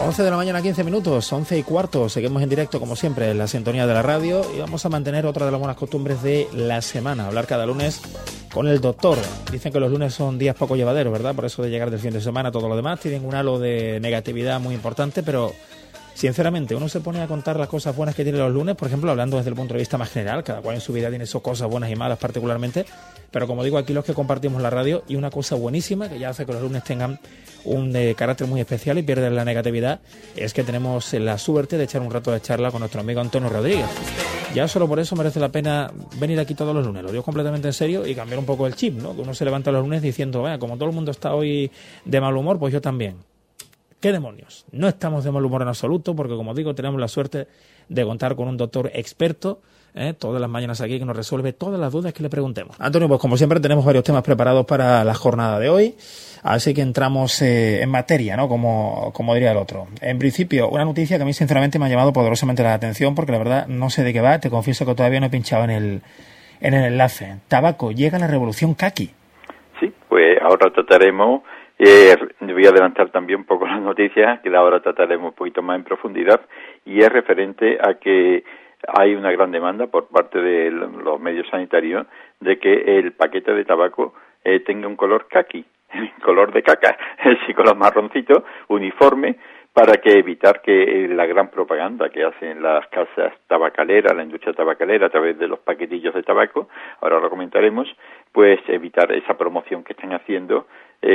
11 de la mañana, 15 minutos, 11 y cuarto. Seguimos en directo, como siempre, en la sintonía de la radio y vamos a mantener otra de las buenas costumbres de la semana, hablar cada lunes con el doctor. Dicen que los lunes son días poco llevaderos, ¿verdad? Por eso de llegar del fin de semana, todo lo demás tienen un halo de negatividad muy importante, pero sinceramente uno se pone a contar las cosas buenas que tiene los lunes, por ejemplo, hablando desde el punto de vista más general, cada cual en su vida tiene sus cosas buenas y malas particularmente, pero como digo, aquí los que compartimos la radio, y una cosa buenísima que ya hace que los lunes tengan un carácter muy especial y pierden la negatividad, es que tenemos la suerte de echar un rato de charla con nuestro amigo Antonio Rodríguez. Ya solo por eso merece la pena venir aquí todos los lunes, lo digo completamente en serio, y cambiar un poco el chip, ¿no? Que uno se levanta los lunes diciendo, vaya, como todo el mundo está hoy de mal humor, pues yo también. ¿Qué demonios? No estamos de mal humor en absoluto, porque como digo, tenemos la suerte de contar con un doctor experto, todas las mañanas aquí, que nos resuelve todas las dudas que le preguntemos. Antonio, pues como siempre tenemos varios temas preparados para la jornada de hoy, así que entramos en materia, ¿no? Como diría el otro. En principio, una noticia que a mí sinceramente me ha llamado poderosamente la atención, porque la verdad no sé de qué va, te confieso que todavía no he pinchado en el enlace. Tabaco, llega la revolución caqui. Sí, pues ahora trataremos... voy a adelantar también un poco las noticias, que ahora trataremos un poquito más en profundidad, y es referente a que hay una gran demanda por parte de los medios sanitarios de que el paquete de tabaco tenga un color caqui, color de caca, ese color marroncito, uniforme, para que evitar que la gran propaganda que hacen las casas tabacaleras, la industria tabacalera a través de los paquetillos de tabaco, ahora lo comentaremos, pues evitar esa promoción que están haciendo,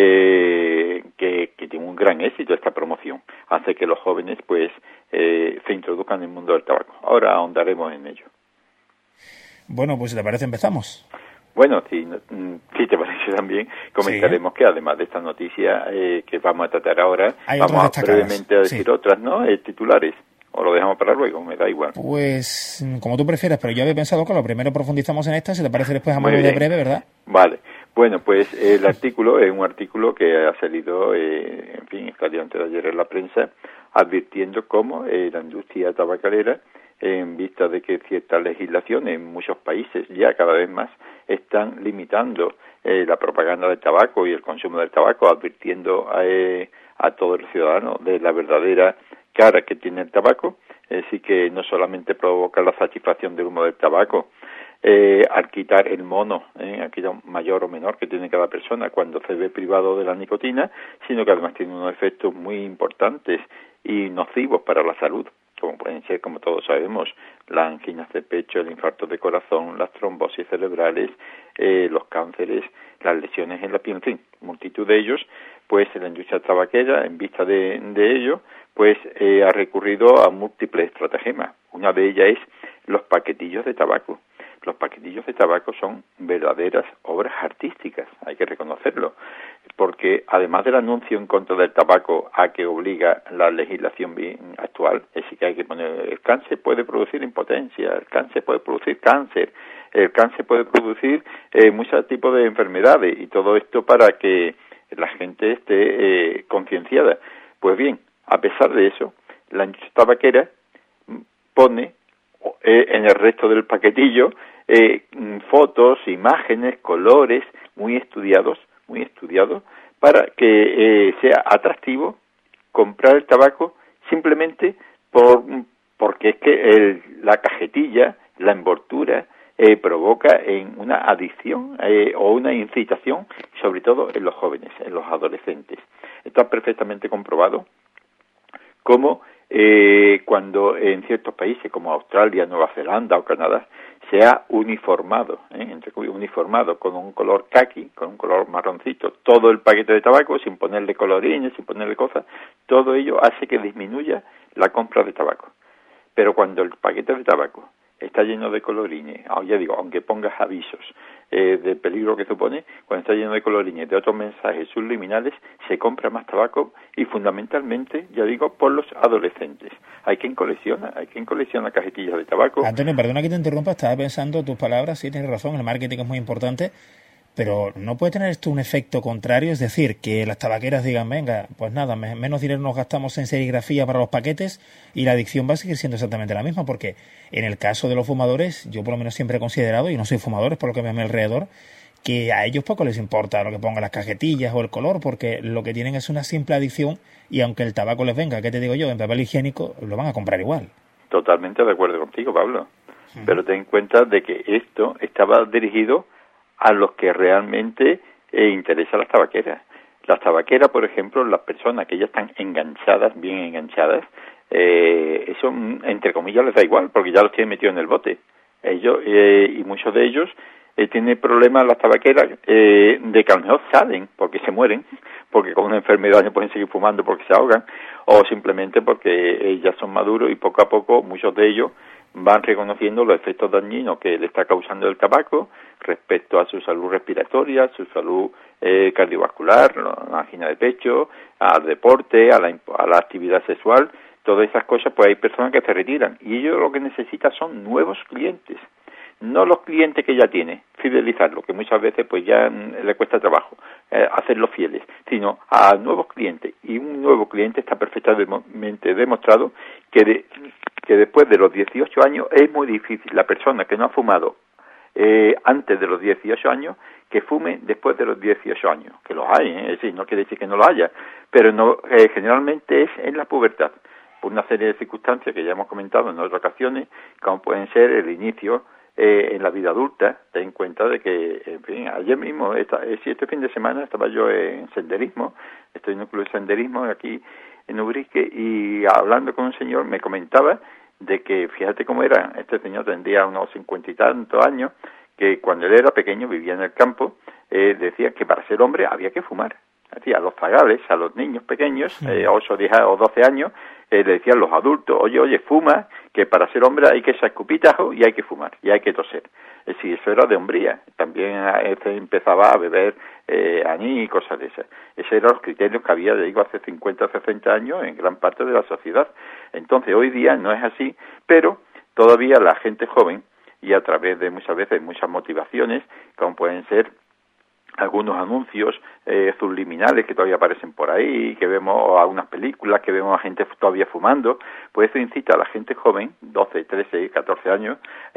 que tiene un gran éxito esta promoción, hace que los jóvenes pues se introduzcan en el mundo del tabaco. Ahora ahondaremos en ello. Bueno, pues si te parece empezamos. Bueno, si te parece también, comentaremos que además de esta noticia que vamos a tratar ahora, vamos brevemente a decir otras, ¿no? Titulares. ¿O lo dejamos para luego? Me da igual. Pues como tú prefieras, pero yo había pensado que lo primero profundizamos en esta, si te parece después a modo de breve, ¿verdad? Vale. Bueno, pues el artículo es un artículo que ha salido, en fin, salió antes de ayer en la prensa, advirtiendo cómo la industria tabacalera, en vista de que ciertas legislaciones en muchos países ya cada vez más están limitando la propaganda del tabaco y el consumo del tabaco, advirtiendo a todos los ciudadanos de la verdadera cara que tiene el tabaco, así que no solamente provoca la satisfacción del humo del tabaco, al quitar el mono, aquello mayor o menor que tiene cada persona cuando se ve privado de la nicotina, sino que además tiene unos efectos muy importantes y nocivos para la salud, como pueden ser, como todos sabemos, las anginas de pecho, el infarto de corazón, las trombosis cerebrales, los cánceres, las lesiones en la piel, en fin, multitud de ellos. Pues la industria tabaquera, en vista de ello, pues ha recurrido a múltiples estratagemas. Una de ellas es los paquetillos de tabaco. Los paquetillos de tabaco son verdaderas obras artísticas, hay que reconocerlo, porque además del anuncio en contra del tabaco a que obliga la legislación actual, es decir, que hay que poner el cáncer puede producir impotencia, el cáncer puede producir cáncer, el cáncer puede producir muchos tipos de enfermedades, y todo esto para que la gente esté concienciada. Pues bien, a pesar de eso, la industria tabaquera pone en el resto del paquetillo fotos, imágenes, colores muy estudiados para que sea atractivo comprar el tabaco simplemente porque es que la cajetilla, la envoltura provoca una adicción o una incitación, sobre todo en los jóvenes, en los adolescentes. Está perfectamente comprobado cómo cuando en ciertos países como Australia, Nueva Zelanda o Canadá se ha uniformado, uniformado con un color caqui, con un color marroncito, todo el paquete de tabaco, sin ponerle colorines, sin ponerle cosas, todo ello hace que disminuya la compra de tabaco. Pero cuando el paquete de tabaco está lleno de colorines, ya digo, aunque pongas avisos del peligro que supone, cuando está lleno de colorines, de otros mensajes subliminales, se compra más tabaco y fundamentalmente, ya digo, por los adolescentes. Hay quien colecciona cajetillas de tabaco. Antonio, perdona que te interrumpa, estaba pensando tus palabras, sí, tienes razón, el marketing es muy importante, pero ¿no puede tener esto un efecto contrario? Es decir, que las tabaqueras digan, venga, pues nada, menos dinero nos gastamos en serigrafía para los paquetes y la adicción va a seguir siendo exactamente la misma, porque en el caso de los fumadores, yo por lo menos siempre he considerado, y no soy fumador, es por lo que me veo a mi alrededor, que a ellos poco les importa lo que pongan las cajetillas o el color, porque lo que tienen es una simple adicción, y aunque el tabaco les venga, ¿qué te digo yo?, en papel higiénico, lo van a comprar igual. Totalmente de acuerdo contigo, Pablo. Pero ten en cuenta de que esto estaba dirigido a los que realmente interesa las tabaqueras. Las tabaqueras, por ejemplo, las personas que ya están enganchadas, bien enganchadas, eso, entre comillas, les da igual, porque ya los tienen metidos en el bote. Ellos, y muchos de ellos, tienen problemas las tabaqueras de que a lo mejor salen porque se mueren, porque con una enfermedad no pueden seguir fumando porque se ahogan, o simplemente porque ya son maduros y poco a poco muchos de ellos van reconociendo los efectos dañinos que le está causando el tabaco respecto a su salud respiratoria, su salud cardiovascular, la angina de pecho, al deporte, a la actividad sexual. Todas esas cosas, pues hay personas que se retiran y ellos lo que necesitan son nuevos clientes, no los clientes que ya tiene, fidelizarlos, que muchas veces pues ya le cuesta trabajo hacerlos fieles, sino a nuevos clientes. Y un nuevo cliente está perfectamente demostrado que después de los 18 años es muy difícil la persona que no ha fumado antes de los 18 años que fume después de los 18 años, que los hay, es decir, no quiere decir que no lo haya, pero no generalmente es en la pubertad, por una serie de circunstancias que ya hemos comentado en otras ocasiones, como pueden ser el inicio en la vida adulta. Ten en cuenta de que, en fin, ayer mismo, este fin de semana estaba yo en senderismo, estoy en un club de senderismo aquí en Ubrique, y hablando con un señor me comentaba de que, fíjate cómo era, este señor tendría unos 50 y tantos años, que cuando él era pequeño, vivía en el campo, decía que para ser hombre había que fumar. Así, a los zagales, a los niños pequeños, 8, 10 o 12 años, le decían los adultos, oye, fuma, que para ser hombre hay que echar escupitajo y hay que fumar, y hay que toser. Es decir, eso era de hombría. También empezaba a beber anís y cosas de esas. Esos eran los criterios que había, digo, hace 50 o 60 años en gran parte de la sociedad. Entonces, hoy día no es así, pero todavía la gente joven, y a través de muchas veces muchas motivaciones, como pueden ser algunos anuncios subliminales que todavía aparecen por ahí, que vemos algunas películas, que vemos a gente todavía fumando, pues eso incita a la gente joven, 12, 13, 14 años,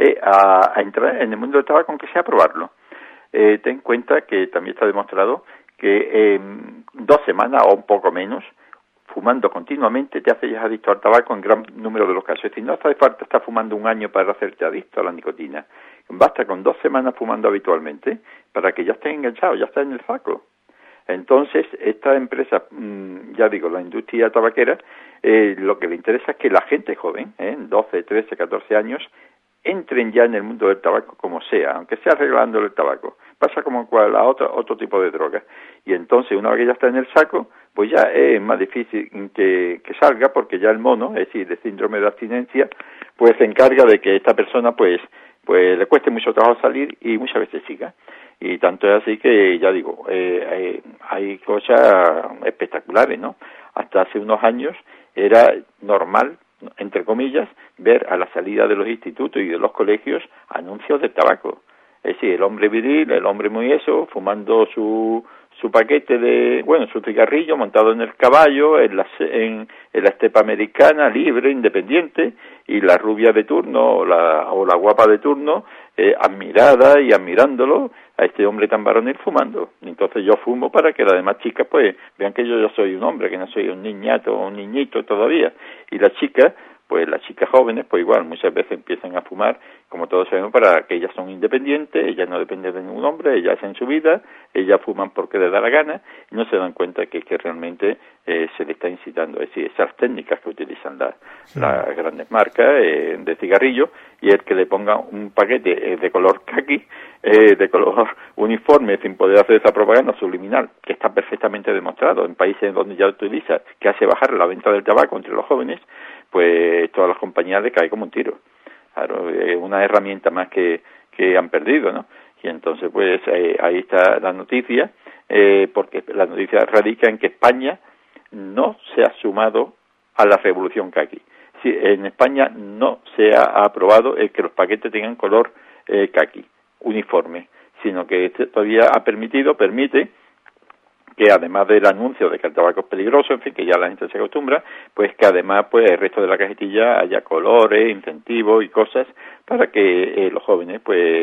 a entrar en el mundo del tabaco, aunque sea a probarlo. Ten en cuenta que también está demostrado que 2 semanas o un poco menos, fumando continuamente, te haces adicto al tabaco en gran número de los casos. Es decir, no hace falta estar fumando un año para hacerte adicto a la nicotina. Basta con 2 semanas fumando habitualmente para que ya estés enganchado, ya estás en el saco. Entonces, esta empresa, ya digo, la industria tabaquera, lo que le interesa es que la gente joven, 12, 13, 14 años, entren ya en el mundo del tabaco como sea, aunque sea arreglando el tabaco. Pasa como otro tipo de droga. Y entonces, una vez que ya está en el saco, pues ya es más difícil que salga, porque ya el mono, es decir, de síndrome de abstinencia, pues se encarga de que esta persona pues le cueste mucho trabajo salir y muchas veces siga. Y tanto es así que, ya digo, hay cosas espectaculares, ¿no? Hasta hace unos años era normal, entre comillas, ver a la salida de los institutos y de los colegios anuncios de tabaco. Es decir, el hombre viril, el hombre muy eso, fumando su paquete su cigarrillo montado en el caballo, en la estepa americana, libre, independiente, y la rubia de turno o la guapa de turno, admirada y admirándolo a este hombre tan varonil fumando. Entonces yo fumo para que las demás chicas pues vean que yo ya soy un hombre, que no soy un niñato o un niñito todavía. Y las chicas jóvenes, pues igual, muchas veces empiezan a fumar, como todos sabemos, para que ellas son independientes, ellas no dependen de ningún hombre, ellas hacen su vida, ellas fuman porque les da la gana, y no se dan cuenta que realmente se le está incitando. Es decir, esas técnicas que utilizan las grandes marcas de cigarrillos, y el que le ponga un paquete de color caqui, de color uniforme, sin poder hacer esa propaganda subliminal, que está perfectamente demostrado en países donde ya utiliza, que hace bajar la venta del tabaco entre los jóvenes, pues todas las compañías le caen como un tiro. Claro, es una herramienta más que han perdido, ¿no? Y entonces, pues ahí está la noticia, porque la noticia radica en que España no se ha sumado a la revolución caqui. Sí, en España no se ha aprobado el que los paquetes tengan color caqui, uniforme, sino que todavía permite que además del anuncio de que el tabaco es peligroso, en fin, que ya la gente se acostumbra, pues que además pues el resto de la cajetilla haya colores, incentivos y cosas para que los jóvenes pues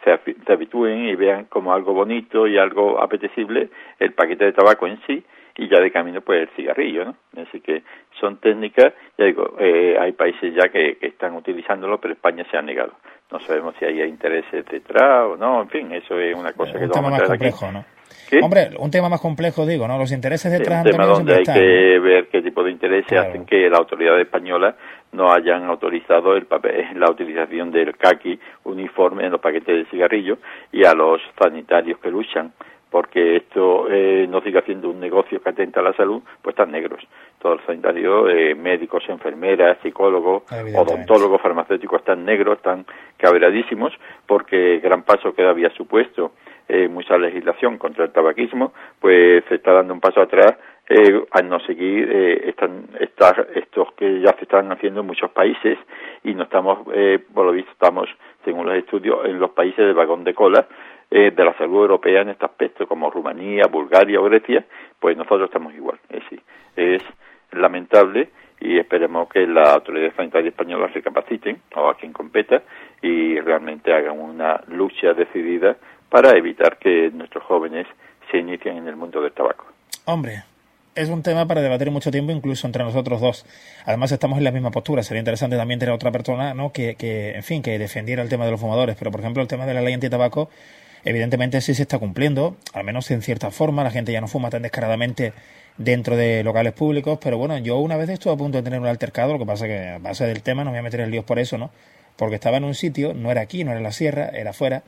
se habitúen y vean como algo bonito y algo apetecible el paquete de tabaco en sí, y ya de camino pues el cigarrillo, ¿no? Así que son técnicas, ya digo, hay países ya que están utilizándolo, pero España se ha negado. No sabemos si hay intereses detrás o no, en fin, eso es una cosa que un tema más complejo, ¿no? ¿Qué? Hombre, un tema más complejo, digo, ¿no? Los intereses detrás... Es un tema donde hay que ver qué tipo de intereses hacen que la autoridad española no hayan autorizado la utilización del caqui uniforme en los paquetes de cigarrillos, y a los sanitarios que luchan porque esto no siga siendo un negocio que atenta a la salud, pues están negros. Todos los sanitarios, médicos, enfermeras, psicólogos, odontólogos, farmacéuticos están negros, están cabreadísimos, porque gran paso que había supuesto mucha legislación contra el tabaquismo, pues se está dando un paso atrás al no seguir estos que ya se están haciendo en muchos países, y no estamos, por lo visto estamos, según los estudios, en los países del vagón de cola de la salud europea en este aspecto, como Rumanía, Bulgaria o Grecia. Pues nosotros estamos igual. Es lamentable, y esperemos que las autoridades sanitarias españolas recapaciten, o a quien competa, y realmente hagan una lucha decidida para evitar que nuestros jóvenes se inicien en el mundo del tabaco. Hombre, es un tema para debatir mucho tiempo, incluso entre nosotros dos. Además, estamos en la misma postura. Sería interesante también tener otra persona, ¿no?, que en fin, que defendiera el tema de los fumadores. Pero, por ejemplo, el tema de la ley antitabaco, evidentemente sí se está cumpliendo, al menos en cierta forma. La gente ya no fuma tan descaradamente dentro de locales públicos, pero bueno, yo una vez estuve a punto de tener un altercado. Lo que pasa que, a base del tema, no me voy a meter en líos por eso, ¿no? Porque estaba en un sitio, no era aquí, no era en la sierra, era fuera,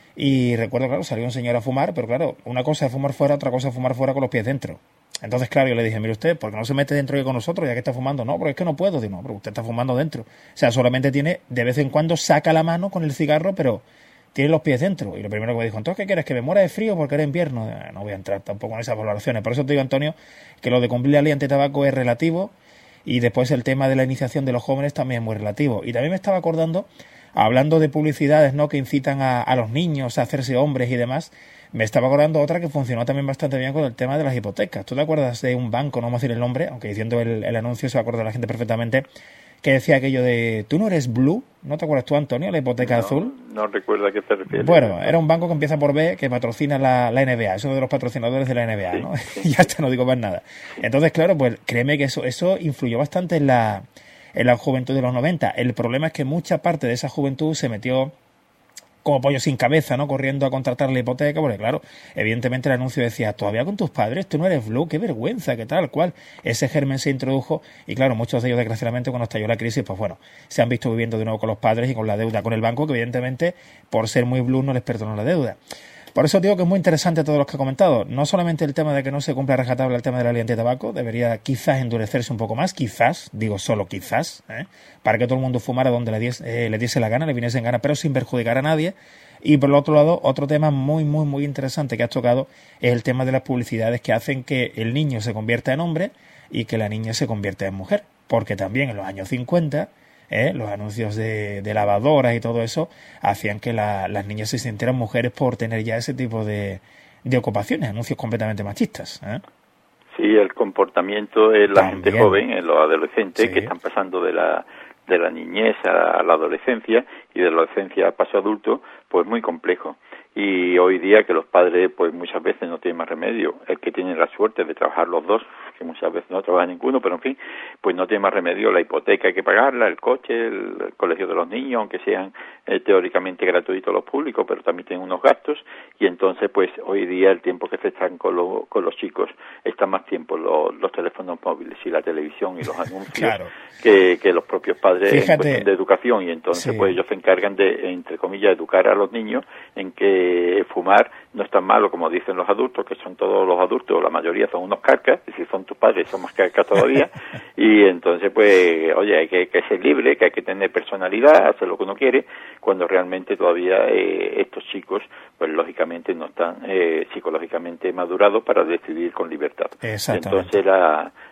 y recuerdo, claro, salió un señor a fumar, pero claro, una cosa es fumar fuera, otra cosa es fumar fuera con los pies dentro. Entonces, claro, yo le dije, mire usted, ¿por qué no se mete dentro y con nosotros ya que está fumando? No, porque es que no puedo. Digo, no, pero usted está fumando dentro. O sea, solamente tiene, de vez en cuando saca la mano con el cigarro, pero tiene los pies dentro. Y lo primero que me dijo, entonces, ¿qué quieres? ¿Que me muera de frío porque era invierno? No voy a entrar tampoco en esas valoraciones. Por eso te digo, Antonio, que lo de cumplir la ley antitabaco es relativo, y después el tema de la iniciación de los jóvenes también es muy relativo. Y también me estaba acordando, hablando de publicidades, ¿no?, que incitan a los niños a hacerse hombres y demás, me estaba acordando otra que funcionó también bastante bien con el tema de las hipotecas. ¿Tú te acuerdas de un banco, no vamos a decir el nombre, aunque diciendo el anuncio se va a acordar la gente perfectamente, que decía aquello de, ¿tú no eres Blue? ¿No te acuerdas tú, Antonio, la hipoteca azul? No recuerdo a qué te refieres. Bueno, era un banco que empieza por B, que patrocina la NBA, es uno de los patrocinadores de la NBA, ¿no? Y ya está, no digo más nada. Entonces, claro, pues créeme que eso influyó bastante en la juventud de los 90. El problema es que mucha parte de esa juventud se metió como pollo sin cabeza, ¿no?, corriendo a contratar la hipoteca, porque claro, evidentemente el anuncio decía, todavía con tus padres, tú no eres Blue, qué vergüenza, qué tal cual. Ese germen se introdujo, y claro, muchos de ellos, desgraciadamente, cuando estalló la crisis, pues bueno, se han visto viviendo de nuevo con los padres y con la deuda con el banco, que evidentemente, por ser muy Blue, no les perdonó la deuda. Por eso digo que es muy interesante todo lo que he comentado. No solamente el tema de que no se cumpla rajatabla el tema de la ley antitabaco, debería quizás endurecerse un poco más, quizás, digo solo quizás, para que todo el mundo fumara donde le diese la gana, le viniese en gana, pero sin perjudicar a nadie. Y por el otro lado, otro tema muy, muy, muy interesante que has tocado es el tema de las publicidades que hacen que el niño se convierta en hombre y que la niña se convierta en mujer. Porque también en los años 50... los anuncios de lavadoras y todo eso hacían que las niñas se sintieran mujeres por tener ya ese tipo de ocupaciones, anuncios completamente machistas. Sí, el comportamiento de la gente joven, en los adolescentes, que están pasando de la niñez a la adolescencia, y de la adolescencia a paso adulto, pues muy complejo. Y hoy día que los padres pues muchas veces no tienen más remedio, el que tiene la suerte de trabajar los dos, que muchas veces no trabaja ninguno, pero en fin, pues no tiene más remedio, la hipoteca hay que pagarla, el coche, el colegio de los niños, aunque sean teóricamente gratuitos los públicos, pero también tienen unos gastos, y entonces pues hoy día el tiempo que se están con los chicos está más tiempo los teléfonos móviles y la televisión y los anuncios, claro, que los propios padres. Fíjate, en cuestión de educación, y entonces pues ellos se encargan de, entre comillas, educar a los niños en que fumar no es tan malo como dicen los adultos, que son todos los adultos, la mayoría son unos carcas, y si son tus padres son más carcas todavía, y entonces pues, oye, hay que ser libre, que hay que tener personalidad, hacer lo que uno quiere, cuando realmente todavía estos chicos, pues lógicamente no están psicológicamente madurados para decidir con libertad. Entonces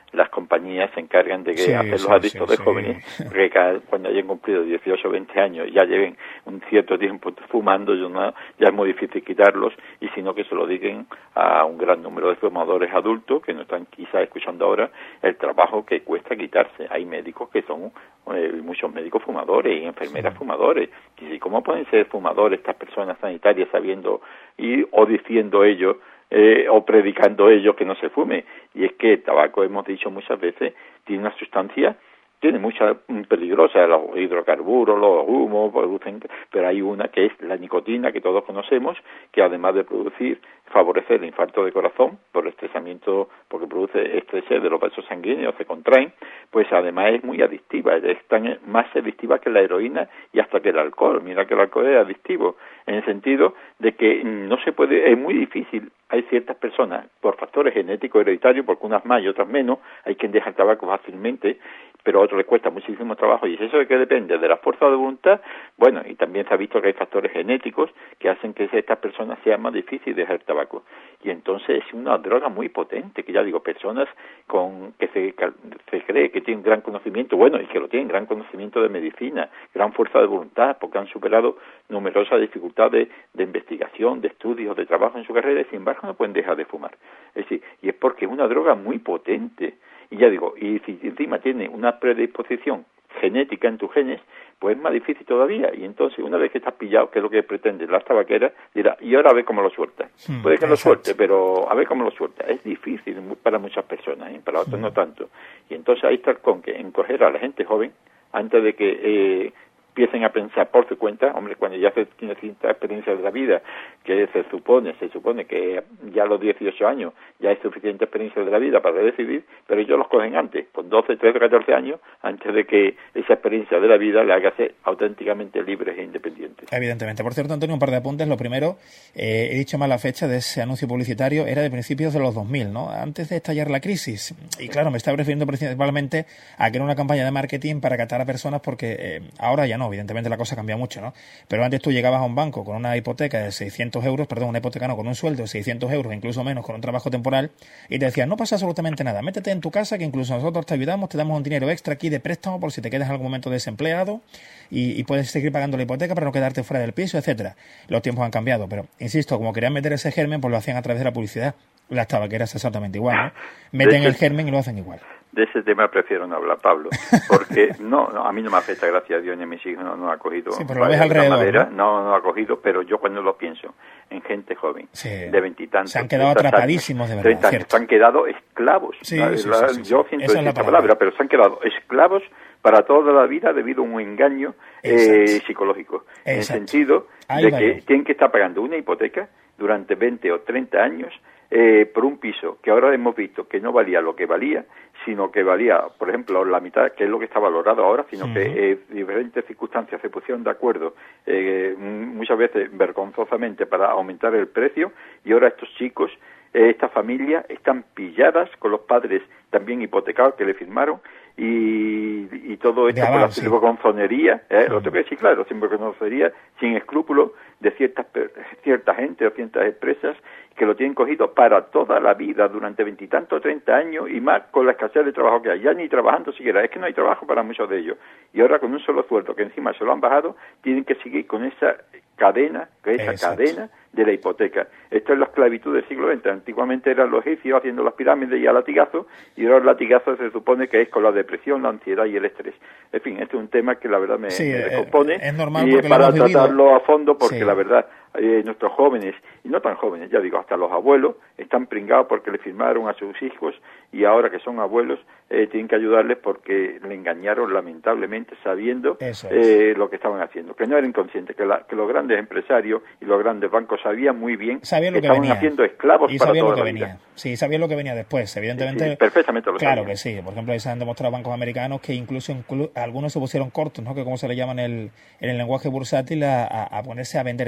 las compañías se encargan de hacerlos adictos de jóvenes, porque cuando hayan cumplido 18 o 20 años ya lleven un cierto tiempo fumando, ya es muy difícil quitarlos, y sino que se lo digan a un gran número de fumadores adultos que no están quizás escuchando ahora el trabajo que cuesta quitarse. Hay médicos que son muchos médicos fumadores y enfermeras fumadores. Y ¿cómo pueden ser fumadores estas personas sanitarias sabiendo o diciendo ellos o predicando ellos que no se fume? Y es que el tabaco, hemos dicho muchas veces, tiene una sustancia, tiene muchas peligrosas, los hidrocarburos, los humos, producen, pero hay una que es la nicotina, que todos conocemos, que además de favorece el infarto de corazón por estresamiento, porque produce estrés de los vasos sanguíneos, se contraen, pues además es muy adictiva, es tan más adictiva que la heroína y hasta que el alcohol. Mira que el alcohol es adictivo, en el sentido de que no se puede, es muy difícil. Hay ciertas personas, por factores genéticos hereditarios, porque unas más y otras menos, hay quien deja el tabaco fácilmente, pero a otros les cuesta muchísimo trabajo, y eso de que depende de la fuerza de voluntad. Bueno, y también se ha visto que hay factores genéticos que hacen que estas personas sea más difícil dejar el tabaco, y entonces es una droga muy potente, que ya digo, personas que se cree que tienen gran conocimiento, bueno, y que lo tienen, gran conocimiento de medicina, gran fuerza de voluntad, porque han superado numerosas dificultades de investigación, de estudios, de trabajo en su carrera, y sin embargo no pueden dejar de fumar. Es decir, y es porque es una droga muy potente. Y ya digo, y si encima tiene una predisposición genética en tus genes, pues es más difícil todavía. Y entonces, una vez que estás pillado, que es lo que pretenden las tabaqueras, dirá, y ahora a ver cómo lo suelta. Puede que lo suelte, pero a ver cómo lo suelta. Es difícil para muchas personas, para otros no tanto. Y entonces ahí está con que encoger a la gente joven, antes de que empiecen a pensar por su cuenta. Hombre, cuando ya se tiene cierta experiencia de la vida, que se supone que ya a los 18 años ya hay suficiente experiencia de la vida para decidir, pero ellos los cogen antes, con 12, 13, 14 años, antes de que esa experiencia de la vida le haga ser auténticamente libres e independientes. Evidentemente. Por cierto, Antonio, un par de apuntes. Lo primero, he dicho mal la fecha de ese anuncio publicitario, era de principios de los 2000, ¿no? Antes de estallar la crisis. Y claro, me estaba refiriendo principalmente a que era una campaña de marketing para captar a personas, porque ahora ya no, evidentemente la cosa cambia mucho, ¿no? Pero antes tú llegabas a un banco con una hipoteca de 600 euros, una hipoteca no, con un sueldo de 600 euros, incluso menos, con un trabajo temporal, y te decían, no pasa absolutamente nada, métete en tu casa que incluso nosotros te ayudamos, te damos un dinero extra aquí de préstamo por si te quedas en algún momento desempleado y puedes seguir pagando la hipoteca para no quedarte fuera del piso, etcétera. Los tiempos han cambiado, pero insisto, como querían meter ese germen, pues lo hacían a través de la publicidad. Las tabaqueras exactamente igual, ¿no? Meten el germen y lo hacen igual. De ese tema prefiero no hablar, Pablo, porque no, a mí no me afecta, gracias a Dios, ni a mis hijos no ha cogido. Sí, pero lo ves alrededor, no ha cogido, pero yo cuando lo pienso en gente joven, de veintitantos, se han quedado atrapadísimos, de verdad, se han quedado esclavos. Yo siento esta palabra, pero se han quedado esclavos para toda la vida debido a un engaño psicológico. En el sentido de que tienen que estar pagando una hipoteca durante 20 o 30 años por un piso que ahora hemos visto que no valía lo que valía, sino que valía, por ejemplo, la mitad, que es lo que está valorado ahora, sino que diferentes circunstancias se pusieron de acuerdo, muchas veces vergonzosamente, para aumentar el precio, y ahora estos chicos, esta familia, están pilladas con los padres también hipotecados que le firmaron, y todo esto por la sinvergonzonería, lo tengo que decir claro, sinvergonzonería, sin escrúpulos de cierta gente o ciertas empresas que lo tienen cogido para toda la vida, durante 20 y tantos, 30 años, y más con la escasez de trabajo que hay, ya ni trabajando siquiera, es que no hay trabajo para muchos de ellos, y ahora con un solo sueldo, que encima se lo han bajado, tienen que seguir con esa cadena, cadena de la hipoteca. Esto es la esclavitud del siglo XX. Antiguamente eran los egipcios haciendo las pirámides y a latigazo, y ahora el latigazo se supone que es con la depresión, la ansiedad y el estrés. En fin, este es un tema que la verdad me descompone, es normal, y es para tratarlo a fondo, porque la verdad, nuestros jóvenes, y no tan jóvenes, ya digo, hasta los abuelos, están pringados porque le firmaron a sus hijos, y ahora que son abuelos, tienen que ayudarles porque le engañaron lamentablemente, sabiendo lo que estaban haciendo, que no eran conscientes, que los grandes empresarios y los grandes bancos sabían muy bien que estaban haciendo esclavos para toda la vida. Sí, sabían lo que venía después, evidentemente. Sí, perfectamente lo claro sabían. Que sí, por ejemplo, ahí se han demostrado bancos americanos que incluso algunos se pusieron cortos, ¿no? Que como se le llaman en el lenguaje bursátil, a ponerse a vender. Es decir, cuando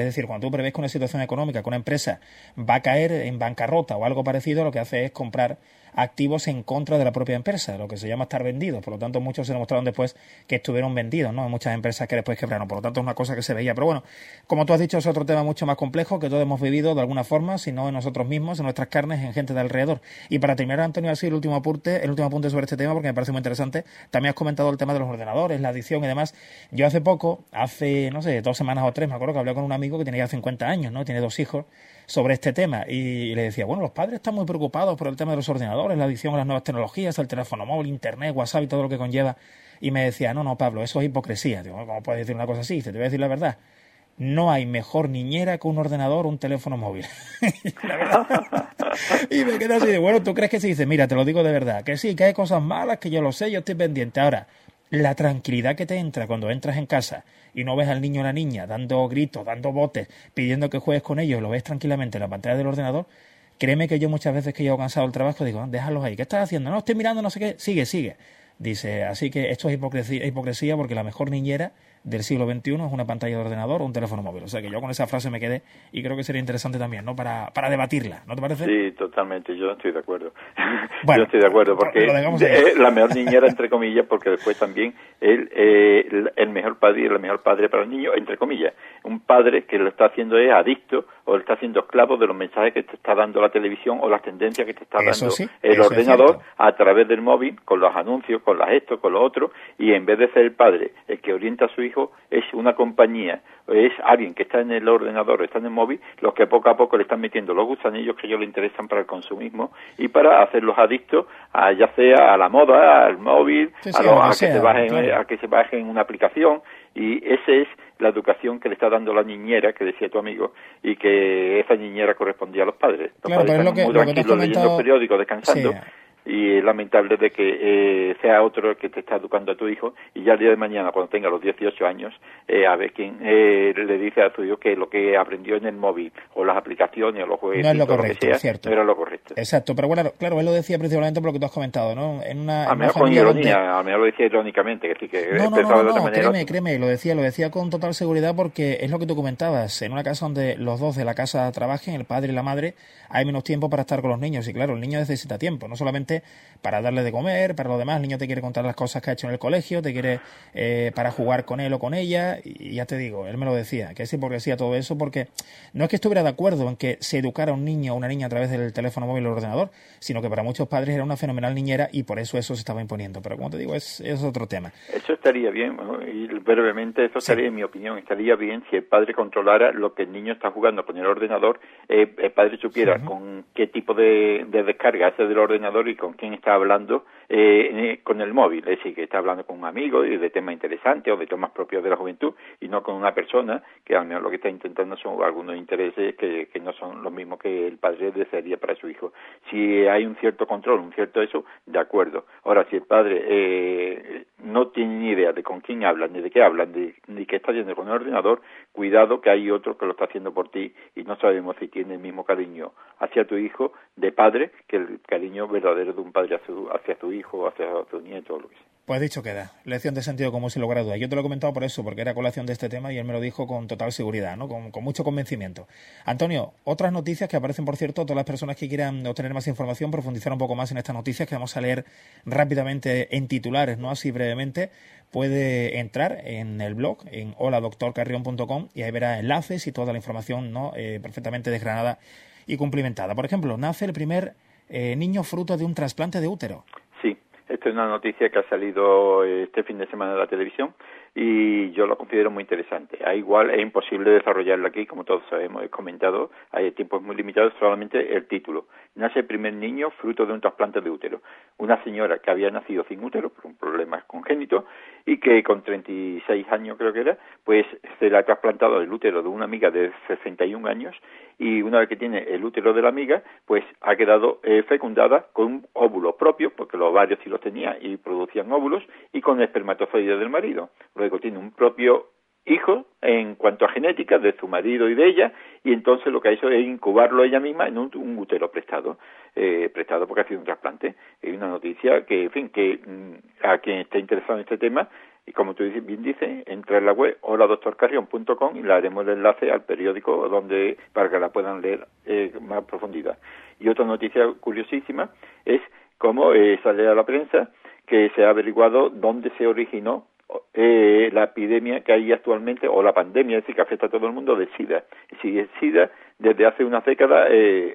tú prevés que una situación económica, que una empresa va a caer en bancarrota o algo parecido, lo que hace es comprar activos en contra de la propia empresa, lo que se llama estar vendidos. Por lo tanto, muchos se demostraron después que estuvieron vendidos, ¿no? Hay muchas empresas que después quebraron. Por lo tanto, es una cosa que se veía. Pero bueno, como tú has dicho, es otro tema mucho más complejo que todos hemos vivido de alguna forma, si no en nosotros mismos, en nuestras carnes, en gente de alrededor. Y para terminar, Antonio, así el último apunte sobre este tema, porque me parece muy interesante. También has comentado el tema de los ordenadores, la adicción y demás. Yo hace poco, no sé, 2 semanas o 3, me acuerdo que hablé con un amigo que tenía ya 50 años, ¿no? Tiene 2 hijos, sobre este tema, y le decía, bueno, los padres están muy preocupados por el tema de los ordenadores, la adicción a las nuevas tecnologías, el teléfono móvil, internet, WhatsApp y todo lo que conlleva. Y me decía, no, Pablo, eso es hipocresía. Digo, ¿cómo puedes decir una cosa así? Te voy a decir la verdad. No hay mejor niñera que un ordenador o un teléfono móvil. La verdad. Y me quedé así de, bueno, ¿tú crees que se dice? Mira, te lo digo de verdad, que sí, que hay cosas malas, que yo lo sé, yo estoy pendiente. Ahora, la tranquilidad que te entra cuando entras en casa y no ves al niño o la niña dando gritos, dando botes, pidiendo que juegues con ellos, lo ves tranquilamente en la pantalla del ordenador, créeme que yo muchas veces que llego cansado del trabajo digo, déjalos ahí, ¿qué estás haciendo? No, estoy mirando, no sé qué, sigue. Dice, así que esto es hipocresía porque la mejor niñera del siglo XXI es una pantalla de ordenador o un teléfono móvil. O sea que yo con esa frase me quedé y creo que sería interesante también, ¿no? Para debatirla, ¿no te parece? Sí, totalmente, yo no estoy de acuerdo. Bueno, yo estoy de acuerdo porque la mejor niñera, entre comillas, porque después también el mejor padre y el mejor padre para el niño, entre comillas. Un padre que lo está haciendo es adicto o está haciendo esclavo de los mensajes que te está dando la televisión o las tendencias que te está dando el ordenador a través del móvil, con los anuncios, con las esto, con lo otro, y en vez de ser el padre el que orienta a su hijo, es una compañía, es alguien que está en el ordenador, está en el móvil, los que poco a poco le están metiendo los gusanillos que a ellos le interesan para el consumismo y para hacerlos adictos a, ya sea a la moda, al móvil, a que se bajen una aplicación, y esa es la educación que le está dando la niñera, que decía tu amigo, y que esa niñera correspondía a los padres. Los padres están muy tranquilos leyendo periódicos, descansando. Sí. Y es lamentable de que sea otro el que te está educando a tu hijo y ya el día de mañana, cuando tenga los 18 años, a ver quién le dice a tu hijo que lo que aprendió en el móvil o las aplicaciones o los juegos no es lo correcto, lo que sea, cierto. No era lo correcto. Exacto, pero bueno, claro, él lo decía principalmente por lo que tú has comentado, ¿no? En una, a lo mejor con ironía, a lo mejor lo decía irónicamente, que no, créeme, lo decía con total seguridad porque es lo que tú comentabas, en una casa donde los dos de la casa trabajen, el padre y la madre, hay menos tiempo para estar con los niños y claro, el niño necesita tiempo, no solamente para darle de comer, para lo demás, el niño te quiere contar las cosas que ha hecho en el colegio, te quiere para jugar con él o con ella, y ya te digo, él me lo decía, que es hipocresía todo eso, porque no es que estuviera de acuerdo en que se educara a un niño o una niña a través del teléfono móvil o el ordenador, sino que para muchos padres era una fenomenal niñera y por eso se estaba imponiendo, pero como te digo, es otro tema. Eso estaría bien, y brevemente, eso estaría, en mi opinión, estaría bien si el padre controlara lo que el niño está jugando con el ordenador, el padre supiera con qué tipo de descarga hace del ordenador y con quién está hablando con el móvil, es decir, que está hablando con un amigo y de temas interesantes o de temas propios de la juventud y no con una persona que al menos lo que está intentando son algunos intereses que no son los mismos que el padre desearía para su hijo. Si hay un cierto control, un cierto eso, de acuerdo. Ahora, si el padre no tiene ni idea de con quién hablan, ni de qué hablan, ni qué está haciendo con el ordenador, cuidado que hay otro que lo está haciendo por ti y no sabemos si tiene el mismo cariño hacia tu hijo de padre que el cariño verdadero de un padre hacia tu hijo, hacia tu nieto o lo que sea. Pues dicho queda, lección de sentido común sin lugar a dudas. Yo te lo he comentado por eso, porque era colación de este tema y él me lo dijo con total seguridad, ¿no? Con mucho convencimiento. Antonio, otras noticias que aparecen, por cierto, todas las personas que quieran obtener más información, profundizar un poco más en estas noticias que vamos a leer rápidamente en titulares, ¿no? Así brevemente, puede entrar en el blog, en holadoctorcarrion.com y ahí verá enlaces y toda la información, ¿no? Perfectamente desgranada y cumplimentada. Por ejemplo, nace el primer niño fruto de un trasplante de útero. Sí. Esta es una noticia que ha salido este fin de semana en la televisión y yo lo considero muy interesante. Igual es imposible desarrollarlo aquí, como todos sabemos, he comentado, hay tiempos muy limitados, solamente el título. Nace el primer niño fruto de un trasplante de útero. Una señora que había nacido sin útero por un problema congénito y que con 36 años creo que era, pues se le ha trasplantado el útero de una amiga de 61 años y una vez que tiene el útero de la amiga, pues ha quedado fecundada con un óvulo propio, porque los ovarios sí los tenía y producían óvulos, y con el espermatozoide del marido. Luego tiene un propio hijo en cuanto a genética de su marido y de ella, y entonces lo que ha hecho es incubarlo ella misma en un útero prestado porque ha sido un trasplante. Es una noticia que, en fin, que a quien esté interesado en este tema Y como tú bien dices, entra en la web holadoctorcarrion.com y le haremos el enlace al periódico para que la puedan leer más a profundidad. Y otra noticia curiosísima es cómo sale a la prensa que se ha averiguado dónde se originó la epidemia que hay actualmente, o la pandemia, es decir, que afecta a todo el mundo, de SIDA. Si el SIDA, desde hace unas décadas,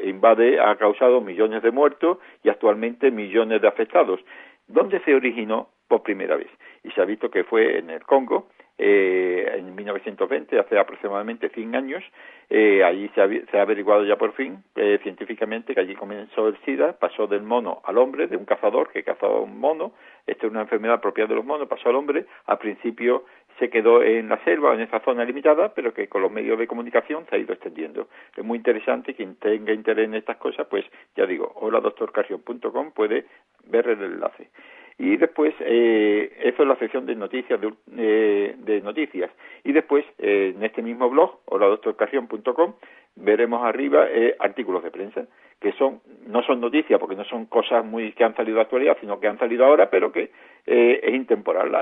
ha causado millones de muertos y actualmente millones de afectados. ¿Dónde se originó por primera vez? Y se ha visto que fue en el Congo, en 1920, hace aproximadamente 100 años. Allí se ha averiguado ya por fin, científicamente, que allí comenzó el SIDA, pasó del mono al hombre, de un cazador que cazaba un mono. Esta es una enfermedad propia de los monos, pasó al hombre. Al principio se quedó en la selva, en esa zona limitada, pero que con los medios de comunicación se ha ido extendiendo. Es muy interesante. Quien tenga interés en estas cosas, pues ya digo, holadoctorcarrion.com, puede ver el enlace. Y después, eso es la sección de noticias, de noticias. Y después, en este mismo blog, holadoctorcarrion.com, veremos arriba artículos de prensa, que no son noticias, porque no son cosas que han salido de actualidad, sino que han salido ahora, pero que es intemporal.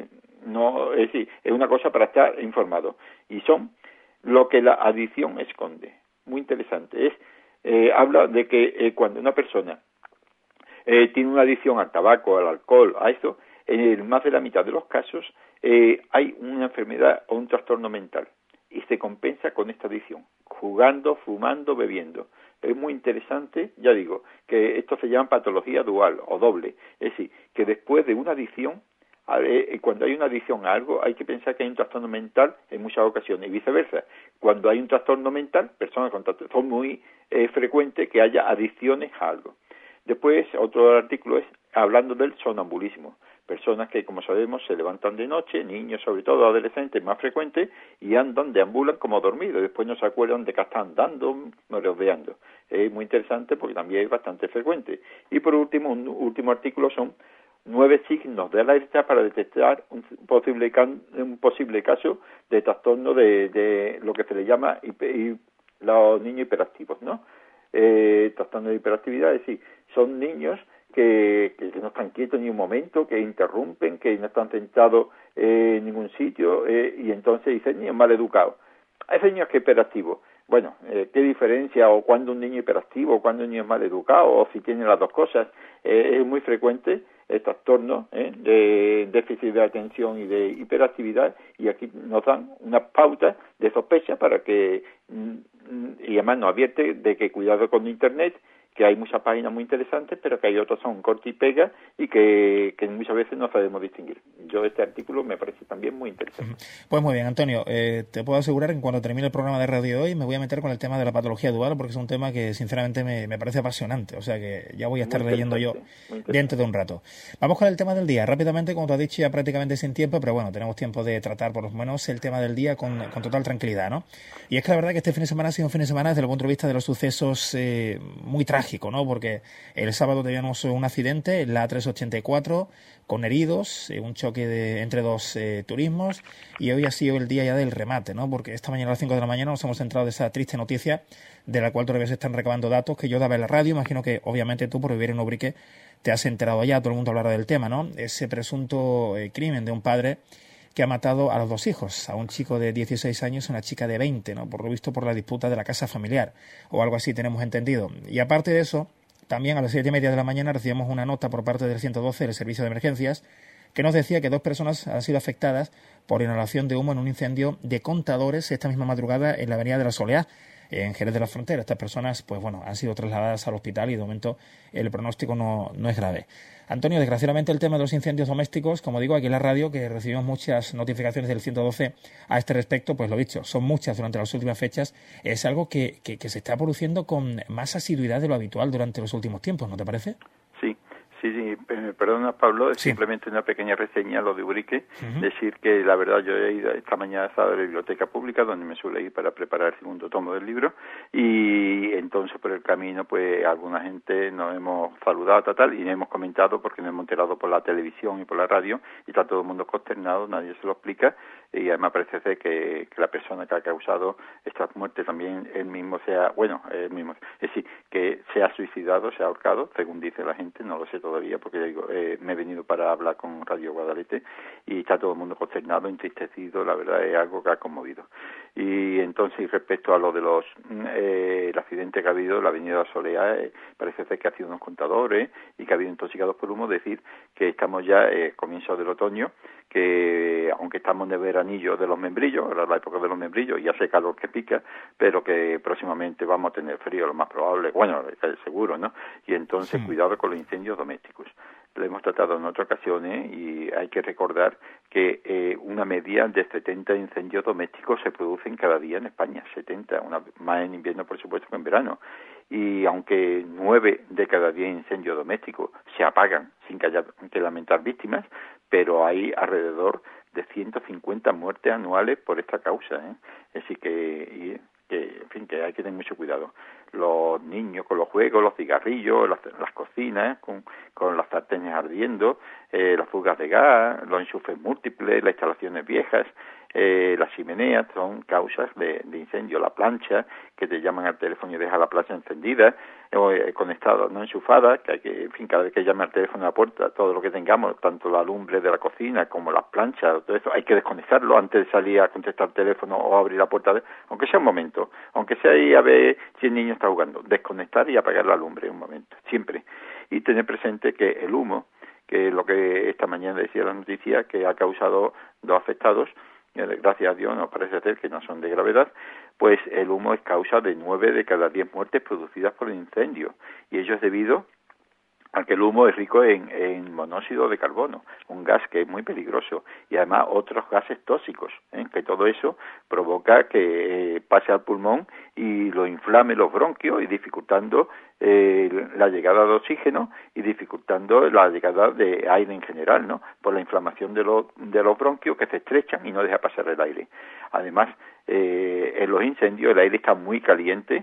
No, es decir, es una cosa para estar informado. Y son lo que la adicción esconde. Muy interesante. Habla de que cuando una persona tiene una adicción al tabaco, al alcohol, a esto, en más de la mitad de los casos hay una enfermedad o un trastorno mental y se compensa con esta adicción, jugando, fumando, bebiendo. Es muy interesante, ya digo, que esto se llama patología dual o doble, es decir, que después de una adicción, cuando hay una adicción a algo, hay que pensar que hay un trastorno mental en muchas ocasiones y viceversa. Cuando hay un trastorno mental, personas con trastorno, son muy frecuentes que haya adicciones a algo. Después, otro artículo es hablando del sonambulismo. Personas que, como sabemos, se levantan de noche, niños, sobre todo adolescentes, más frecuentes, y deambulan como dormidos. Después no se acuerdan de que están andando, merodeando. Es muy interesante porque también es bastante frecuente. Y por último, un último artículo son 9 signos de alerta para detectar un posible caso de trastorno de lo que se le llama los niños hiperactivos, ¿no? Trastorno de hiperactividad, es decir, son niños que no están quietos ni un momento, que interrumpen, que no están sentados en ningún sitio, y entonces dicen, niño mal educado. Hay niños que hiperactivos. Bueno, ¿qué diferencia? O cuando un niño hiperactivo, o cuando un niño es mal educado, o si tiene las dos cosas. Es muy frecuente el trastorno de déficit de atención y de hiperactividad, y aquí nos dan unas pautas de sospecha para que, y además nos advierte de que cuidado con Internet, que hay muchas páginas muy interesantes, pero que hay otras son corta y pega y que muchas veces no sabemos distinguir. Este artículo me parece también muy interesante. Pues muy bien, Antonio, te puedo asegurar que cuando termine el programa de radio hoy me voy a meter con el tema de la patología dual, porque es un tema que sinceramente me parece apasionante, o sea que ya voy a estar leyendo yo dentro de un rato. Vamos con el tema del día, rápidamente, como te has dicho, ya prácticamente sin tiempo, pero bueno, tenemos tiempo de tratar por lo menos el tema del día con total tranquilidad, ¿no? Y es que la verdad que este fin de semana ha sido un fin de semana desde el punto de vista de los sucesos muy trágico, ¿no? Porque el sábado teníamos un accidente en la A384 con heridos, un choque entre dos turismos, y hoy ha sido el día ya del remate, ¿no? Porque esta mañana a las 5 de la mañana nos hemos enterado de esa triste noticia de la cual todavía se están recabando datos que yo daba en la radio. Imagino que obviamente tú, por vivir en Ubrique, te has enterado ya, todo el mundo hablará del tema, ¿no? Ese presunto crimen de un padre que ha matado a los dos hijos, a un chico de 16 años y una chica de 20, ¿no? Por lo visto por la disputa de la casa familiar, o algo así tenemos entendido. Y aparte de eso, también a las 7:30 de la mañana recibimos una nota por parte del 112, del Servicio de Emergencias, que nos decía que 2 personas han sido afectadas por inhalación de humo en un incendio de contadores esta misma madrugada en la avenida de la Soleá, en Jerez de la Frontera. Estas personas, pues bueno, han sido trasladadas al hospital y de momento el pronóstico no es grave. Antonio, desgraciadamente el tema de los incendios domésticos, como digo aquí en la radio, que recibimos muchas notificaciones del 112 a este respecto, pues lo dicho, son muchas durante las últimas fechas, es algo que se está produciendo con más asiduidad de lo habitual durante los últimos tiempos, ¿no te parece? Sí, perdona Pablo, es simplemente una pequeña reseña a lo de Ubrique, decir que la verdad yo he ido esta mañana a la biblioteca pública donde me suele ir para preparar el segundo tomo del libro, y entonces por el camino pues alguna gente nos hemos saludado tal y hemos comentado porque nos hemos enterado por la televisión y por la radio y está todo el mundo consternado, nadie se lo explica, y además parece ser que la persona que ha causado estas muertes también él mismo es decir, que se ha suicidado, se ha ahorcado, según dice la gente, no lo sé todavía, porque ya digo, me he venido para hablar con Radio Guadalete y está todo el mundo consternado, entristecido, la verdad es algo que ha conmovido. Y entonces, respecto a lo de los el accidente que ha habido en la avenida Solea, parece ser que ha sido unos contadores y que ha habido intoxicados por humo, decir que estamos ya comienzo del otoño, que aunque estamos de veranillo de los membrillos, ahora es la época de los membrillos y hace calor que pica, pero que próximamente vamos a tener frío, lo más probable, bueno, seguro, ¿no? Y entonces cuidado con los incendios domésticos. Lo hemos tratado en otras ocasiones y hay que recordar que una media de 70 incendios domésticos se producen cada día en España, 70, más en invierno por supuesto que en verano. Y aunque 9 de cada 10 incendios domésticos se apagan sin que haya que lamentar víctimas, pero hay alrededor de 150 muertes anuales por esta causa, ¿eh? Es decir que en fin, que hay que tener mucho cuidado. Los niños con los juegos, los cigarrillos, las cocinas con las sartenes ardiendo, las fugas de gas, los enchufes múltiples, las instalaciones viejas, las chimeneas son causas de incendio. La plancha, que te llaman al teléfono y deja la plancha encendida, conectada, no enchufada, que hay que, en fin, cada vez que llame al teléfono a la puerta, todo lo que tengamos, tanto la lumbre de la cocina como las planchas, todo eso, hay que desconectarlo antes de salir a contestar el teléfono o abrir la puerta, aunque sea un momento, aunque sea ahí a ver si el niño está jugando, desconectar y apagar la lumbre un momento, siempre. Y tener presente que el humo, que es lo que esta mañana decía la noticia, que ha causado 2 afectados, gracias a Dios no parece ser que no son de gravedad, pues el humo es causa de 9 de cada 10 muertes producidas por el incendio, y ello es debido a que el humo es rico en monóxido de carbono, un gas que es muy peligroso, y además otros gases tóxicos, que todo eso provoca que pase al pulmón y lo inflame los bronquios y dificultando la llegada de oxígeno y dificultando la llegada de aire en general, ¿no? Por la inflamación de los bronquios que se estrechan y no deja pasar el aire. Además, en los incendios el aire está muy caliente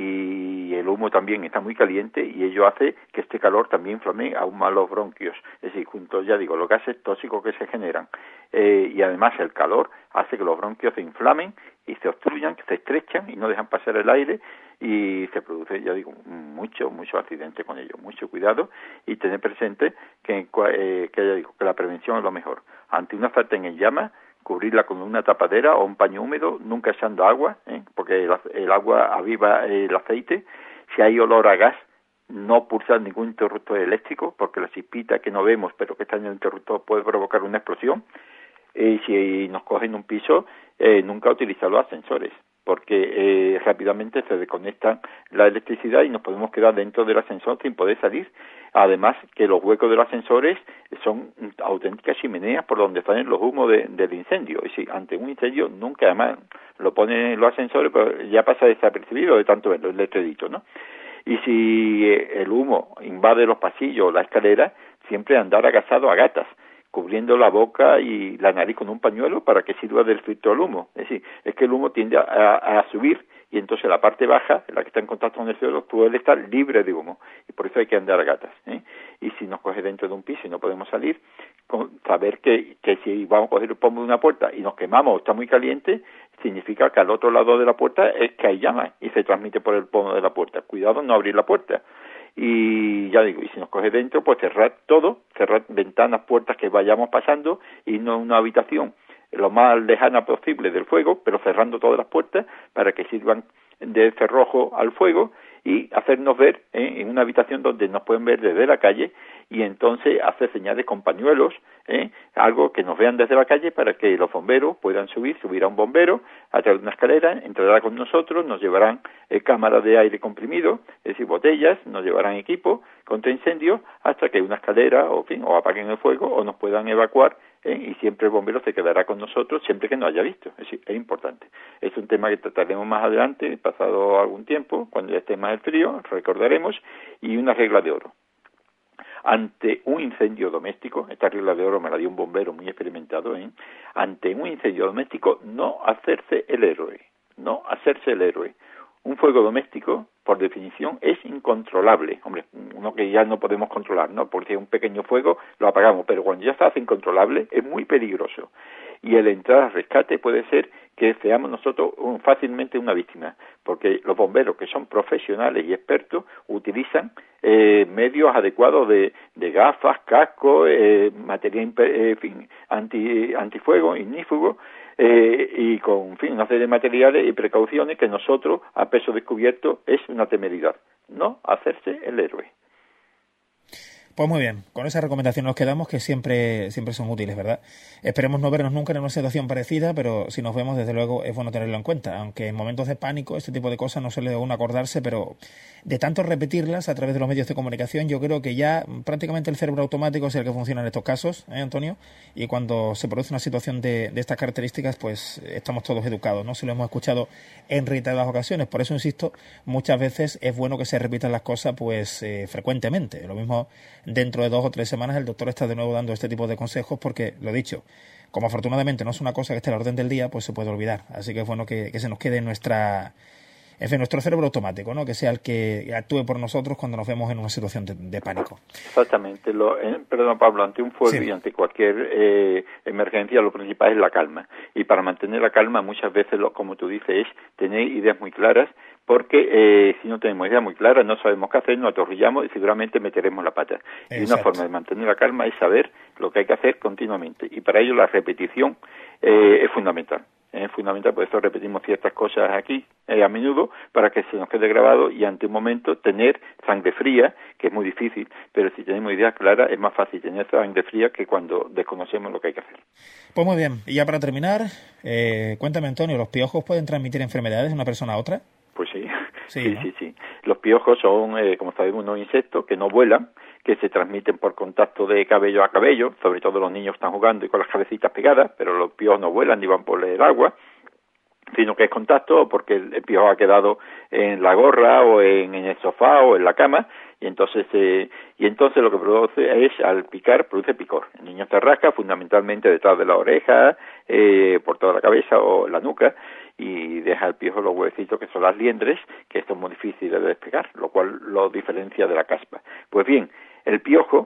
y el humo también está muy caliente y ello hace que este calor también inflame aún más los bronquios. Es decir, junto, ya digo, los gases tóxicos que se generan y además el calor hace que los bronquios se inflamen y se obstruyan, se estrechan y no dejan pasar el aire y se produce, ya digo, mucho accidente con ello. Mucho cuidado y tener presente que ya digo, que la prevención es lo mejor. Ante una sartén en llamas, cubrirla con una tapadera o un paño húmedo, nunca echando agua, porque el agua aviva el aceite. Si hay olor a gas, no pulsar ningún interruptor eléctrico, porque la chispita que no vemos, pero que está en el interruptor, puede provocar una explosión. Y si nos cogen un piso, nunca utilizar los ascensores, porque rápidamente se desconecta la electricidad y nos podemos quedar dentro del ascensor sin poder salir. Además, que los huecos de los ascensores son auténticas chimeneas por donde salen los humos del incendio. Y si ante un incendio nunca, además, lo ponen en los ascensores, pero ya pasa desapercibido de tanto verlo, el letrerito, ¿no? Y si el humo invade los pasillos o la escalera, siempre andar agazado a gatas, cubriendo la boca y la nariz con un pañuelo para que sirva del filtro al humo. Es decir, es que el humo tiende a subir y entonces la parte baja, la que está en contacto con el suelo, puede estar libre de humo y por eso hay que andar a gatas. Y si nos coge dentro de un piso y no podemos salir, saber que si vamos a coger el pomo de una puerta y nos quemamos o está muy caliente, significa que al otro lado de la puerta es que hay llamas y se transmite por el pomo de la puerta. Cuidado no abrir la puerta. Y ya digo, y si nos coge dentro, pues cerrar todo, cerrar ventanas, puertas que vayamos pasando y no una habitación lo más lejana posible del fuego, pero cerrando todas las puertas para que sirvan de cerrojo al fuego y hacernos ver en una habitación donde nos pueden ver desde la calle y entonces hacer señales con pañuelos, algo que nos vean desde la calle para que los bomberos puedan subir a un bombero a través de una escalera, entrará con nosotros, nos llevarán cámaras de aire comprimido, es decir, botellas, nos llevarán equipo contra incendios hasta que una escalera o apaguen el fuego o nos puedan evacuar. Y siempre el bombero se quedará con nosotros siempre que nos haya visto. Es decir, es importante. Es un tema que trataremos más adelante, pasado algún tiempo, cuando ya esté más el frío, recordaremos, y una regla de oro. Ante un incendio doméstico, esta regla de oro me la dio un bombero muy experimentado, ante un incendio doméstico, no hacerse el héroe. No hacerse el héroe. Un fuego doméstico, por definición, es incontrolable. Hombre, uno que ya no podemos controlar, ¿no? Porque un pequeño fuego lo apagamos, pero cuando ya se hace incontrolable es muy peligroso. y el entrar al rescate puede ser que seamos nosotros fácilmente una víctima, porque los bomberos, que son profesionales y expertos, utilizan medios adecuados de gafas, cascos, material antifuego, ignífugo, y con una serie de materiales y precauciones que nosotros, a peso descubierto, es una temeridad, no hacerse el héroe. Pues muy bien, con esa recomendación nos quedamos, que siempre son útiles, ¿verdad? Esperemos no vernos nunca en una situación parecida, pero si nos vemos, desde luego, es bueno tenerlo en cuenta. Aunque en momentos de pánico este tipo de cosas no suele uno acordarse, pero de tanto repetirlas a través de los medios de comunicación, yo creo que ya prácticamente el cerebro automático es el que funciona en estos casos, Antonio? Y cuando se produce una situación de estas características, pues estamos todos educados, ¿no? Si lo hemos escuchado en reiteradas ocasiones. Por eso, insisto, muchas veces es bueno que se repitan las cosas pues frecuentemente. Lo mismo, dentro de 2 o 3 semanas el doctor está de nuevo dando este tipo de consejos, porque, lo dicho, como afortunadamente no es una cosa que esté a la orden del día, pues se puede olvidar. Así que es bueno que se nos quede en nuestro cerebro automático, ¿no? Que sea el que actúe por nosotros cuando nos vemos en una situación de pánico. Exactamente. Perdón, Pablo, ante un fuego y ante cualquier emergencia, lo principal es la calma. Y para mantener la calma, muchas veces, como tú dices, es tener ideas muy claras, porque si no tenemos ideas muy claras, no sabemos qué hacer, nos atornillamos y seguramente meteremos la pata. Exacto. Y una forma de mantener la calma es saber lo que hay que hacer continuamente. Y para ello la repetición es fundamental. Es fundamental, por eso repetimos ciertas cosas aquí a menudo, para que se nos quede grabado, y ante un momento tener sangre fría, que es muy difícil, pero si tenemos ideas claras es más fácil tener sangre fría que cuando desconocemos lo que hay que hacer. Pues muy bien, y ya para terminar, cuéntame, Antonio, ¿los piojos pueden transmitir enfermedades de una persona a otra? Pues sí, sí, ¿no? sí. Los piojos son, como sabemos, unos insectos que no vuelan, que se transmiten por contacto de cabello a cabello, sobre todo los niños están jugando y con las cabecitas pegadas, pero los piojos no vuelan ni van por el agua, sino que es contacto porque el piojo ha quedado en la gorra o en el sofá o en la cama, y entonces lo que produce es, al picar, produce picor. El niño se rasca fundamentalmente detrás de la oreja, por toda la cabeza o la nuca, y deja el piojo los huevecitos, que son las liendres, que esto es muy difícil de despegar, lo cual lo diferencia de la caspa. Pues bien, el piojo,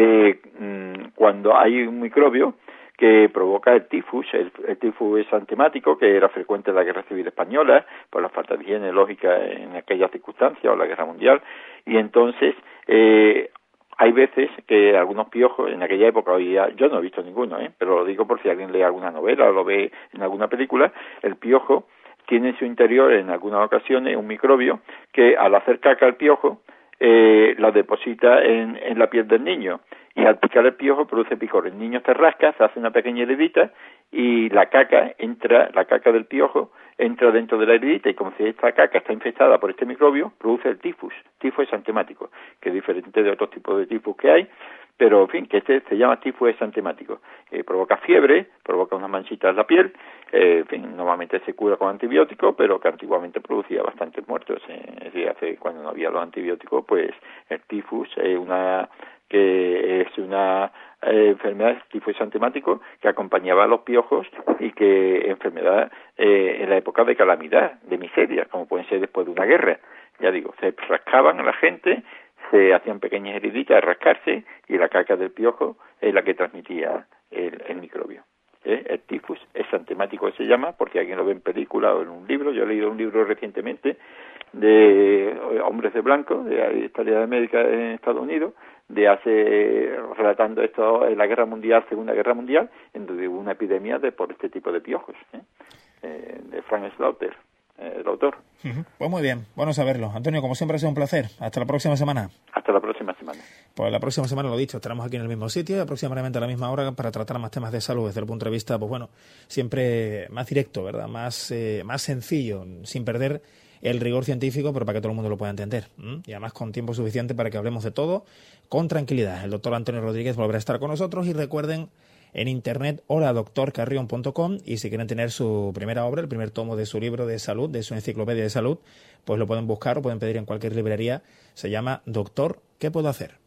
cuando hay un microbio que provoca el tifus es antemático, que era frecuente en la Guerra Civil Española, por la falta de higiene lógica en aquellas circunstancias, o la Guerra Mundial, y entonces hay veces que algunos piojos, en aquella época, hoy ya, yo no he visto ninguno, pero lo digo por si alguien lee alguna novela o lo ve en alguna película, el piojo tiene en su interior, en algunas ocasiones, un microbio que, al hacer caca al piojo, la deposita en la piel del niño, y al picar el piojo produce picor. El niño se rasca, se hace una pequeña heridita, y la caca del piojo entra dentro de la heridita, y como si esta caca está infectada por este microbio, produce el tifus. Tifus exantemático, que es diferente de otros tipos de tifus que hay, pero en fin, que este se llama tifus exantemático. Provoca fiebre, provoca unas manchitas en la piel, en fin, normalmente se cura con antibióticos, pero que antiguamente producía bastantes muertos. Es decir, cuando no había los antibióticos, pues el tifus es una enfermedad, tifus exantemático, que acompañaba a los piojos, y que enfermedad en la época de calamidad, de miseria, como pueden ser después de una guerra. Ya digo, se rascaban a la gente, se hacían pequeñas heriditas de rascarse, y la caca del piojo es la que transmitía el microbio. El tifus exantemático se llama, porque alguien lo ve en película o en un libro. Yo he leído un libro recientemente de hombres de blanco, de historia de América en Estados Unidos, relatando esto en la Guerra Mundial, Segunda Guerra Mundial, en donde hubo una epidemia por este tipo de piojos, de Frank Slaughter, el autor. Pues muy bien, bueno saberlo. Antonio, como siempre ha sido un placer. Hasta la próxima semana. Hasta la próxima semana. Pues la próxima semana, lo dicho, estaremos aquí en el mismo sitio, aproximadamente a la misma hora, para tratar más temas de salud desde el punto de vista, pues bueno, siempre más directo, ¿verdad? Más sencillo, sin perder el rigor científico, pero para que todo el mundo lo pueda entender. Y además con tiempo suficiente para que hablemos de todo con tranquilidad. El doctor Antonio Rodríguez volverá a estar con nosotros, y recuerden, en internet, holadoctorcarrion.com, y si quieren tener su primera obra, el primer tomo de su libro de salud, de su enciclopedia de salud, pues lo pueden buscar o pueden pedir en cualquier librería. Se llama Doctor, ¿qué puedo hacer?